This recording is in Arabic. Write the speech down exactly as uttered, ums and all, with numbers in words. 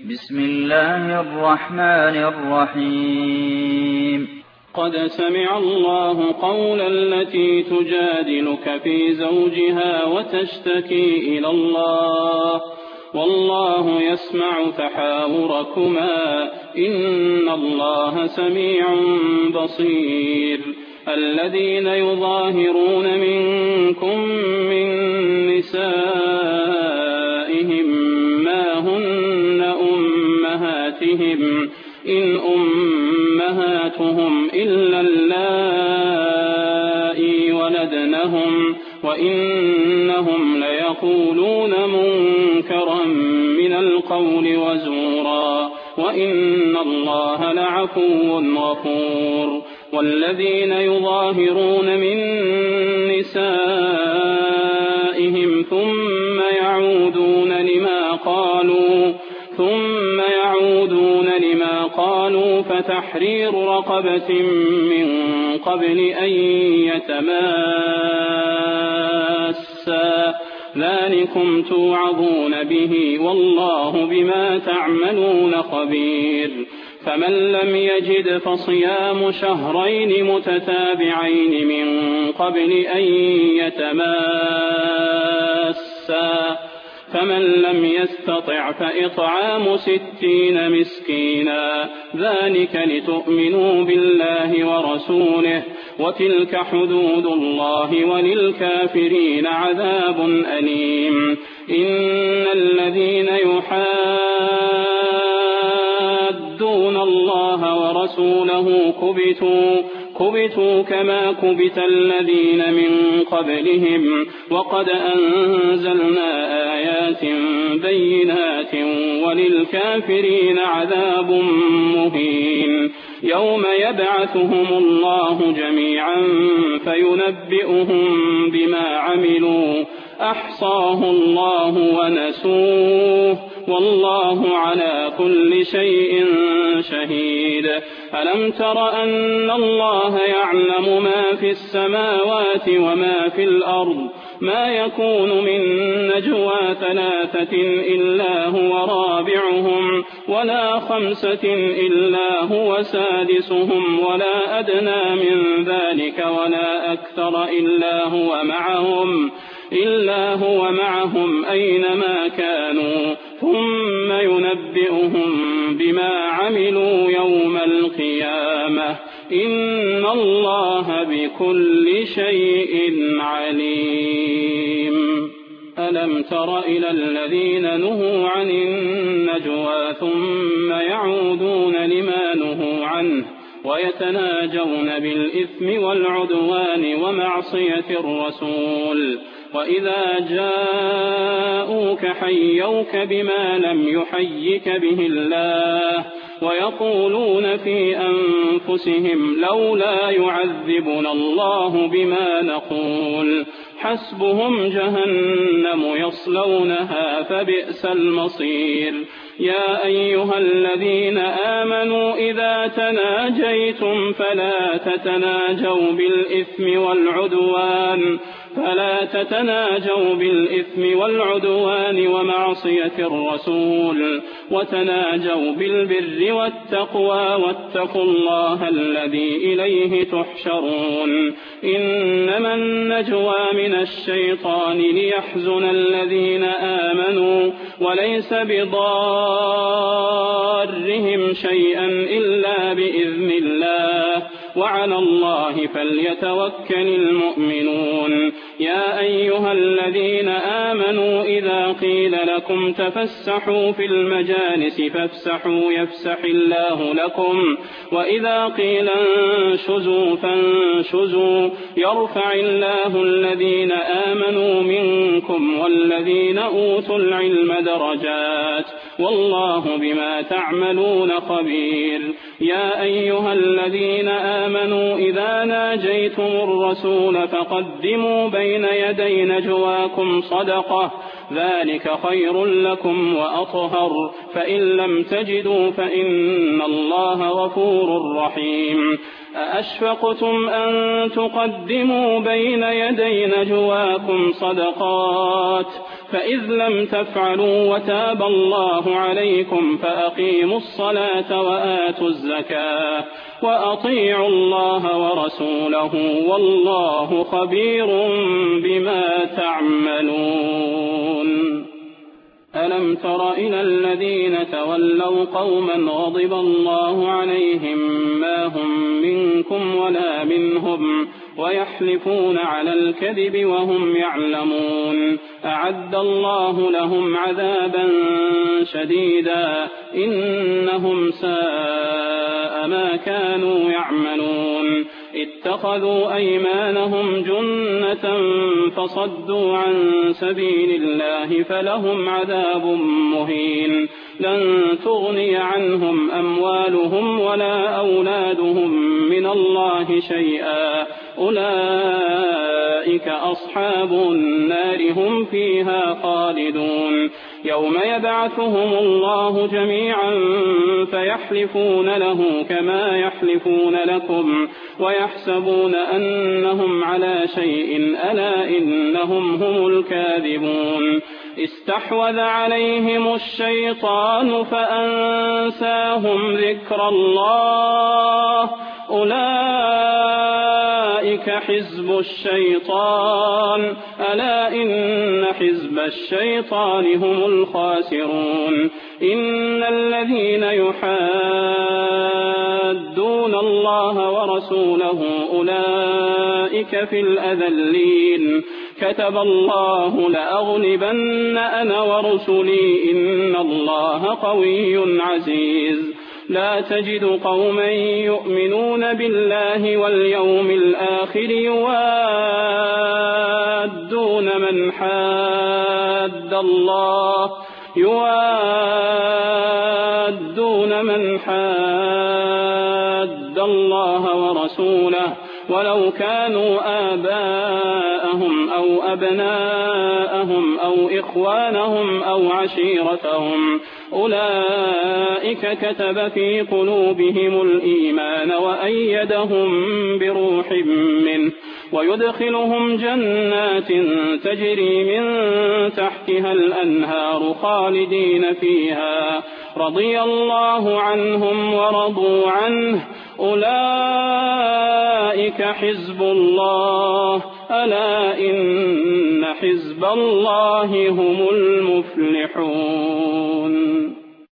بسم الله الرحمن الرحيم. قد سمع الله قول التي تجادلك في زوجها وتشتكي إلى الله والله يسمع تحاوركما إن الله سميع بصير. الذين يظاهرون منكم من نسائهم ما هن أمهاتهم إن أمهاتهم إلا اللائي ولدنهم وإنهم ليقولون منكرا من القول وزورا وإن الله لعفو غفور. والذين يظاهرون من نسائهم ثم يعودون لما قالوا ثم يعودون لما قالوا فتحرير رقبة من قبل أن يتماسا ذلكم توعظون به والله بما تعملون خبير. فمن لم يجد فصيام شهرين متتابعين من قبل أن يتماسا فمن لم يستطع فإطعام ستين مسكينا ذلك لتؤمنوا بالله ورسوله وتلك حدود الله وللكافرين عذاب أليم. إن الذين يحادون الله ورسوله كبتوا كبتوا كما كبت الذين من قبلهم وقد أنزلنا آيات بينات وللكافرين عذاب مهين. يوم يبعثهم الله جميعا فينبئهم بما عملوا أحصاه الله ونسوه والله على كل شيء شهيد. ألم تر أن الله يعلم ما في السماوات وما في الأرض ما يكون من نجوى ثلاثة إلا هو رابعهم ولا خمسة إلا هو سادسهم ولا أدنى من ذلك ولا أكثر إلا هو معهم إلا هو معهم أينما كانوا ثم ينبئهم بما عملوا يوم القيامة إن الله بكل شيء عليم. ألم تر إلى الذين نهوا عن النجوى ثم يعودون لما نهوا عنه ويتناجون بالإثم والعدوان ومعصية الرسول وإذا جاءوك حيوك بما لم يحيك به الله ويقولون في أنفسهم لولا يعذبنا الله بما نقول حسبهم جهنم يصلونها فبئس المصير. يا أيها الذين آمنوا إذا تناجيتم فلا تتناجوا بالإثم والعدوان فلا تتناجوا بالإثم والعدوان ومعصية الرسول وتناجوا بالبر والتقوى واتقوا الله الذي إليه تحشرون. إنما النجوى من الشيطان ليحزن الذين آمنوا وليس بضارهم شيئا إلا بإذن الله وعلى الله فليتوكل المؤمنون. يا أيها الذين آمنوا إذا قيل لكم تفسحوا في المجالس فافسحوا يفسح الله لكم وإذا قيل انشزوا فانشزوا يرفع الله الذين آمنوا منكم والذين أوتوا العلم درجات والله بما تعملون خبير. يا أيها الذين آمنوا إذا ناجيتم الرسول فقدموا بين يدي نجواكم صدقة ذلك خير لكم وأطهر فإن لم تجدوا فإن الله غفور رحيم. أأشفقتم أن تقدموا بين يدي نجواكم صدقات فإذ لم تفعلوا وتاب الله عليكم فأقيموا الصلاة وآتوا الزكاة وأطيعوا الله ورسوله والله خبير بما تعملون. ألم تر إلى الذين تولوا قوما غضب الله عليهم ما هم منكم ولا منهم ويحلفون على الكذب وهم يعلمون أعد الله لهم عذابا شديدا إنهم ساء ما كانوا يعملون اتخذوا أيمانهم جنة فصدوا عن سبيل الله فلهم عذاب مهين لن تغني عنهم أموالهم ولا أولادهم من الله شيئا أولئك أصحاب النار هم فيها خالدون. يوم يبعثهم الله جميعا فيحلفون له كما يحلفون لكم ويحسبون أنهم على شيء ألا إنهم هم الكاذبون. استحوذ عليهم الشيطان فأنساهم ذكر الله أولئك حزب الشيطان ألا إن حزب الشيطان هم الخاسرون. إن الذين يحادون الله ورسوله أولئك في الأذلين كتب الله لأغلبن أنا ورسلي إن الله قوي عزيز. لا تجد قوما يؤمنون بالله واليوم الآخر يوادون من حاد الله يوادون من حاد الله ورسوله ولو كانوا آباءهم أو أبناءهم أو إخوانهم أو عشيرتهم أولئك كتب في قلوبهم الإيمان وأيدهم بروح منه ويدخلهم جنات تجري من تحتها الأنهار خالدين فيها رضي الله عنهم ورضوا عنه أولئك حزب الله ألا إن حزب الله هم المفلحون.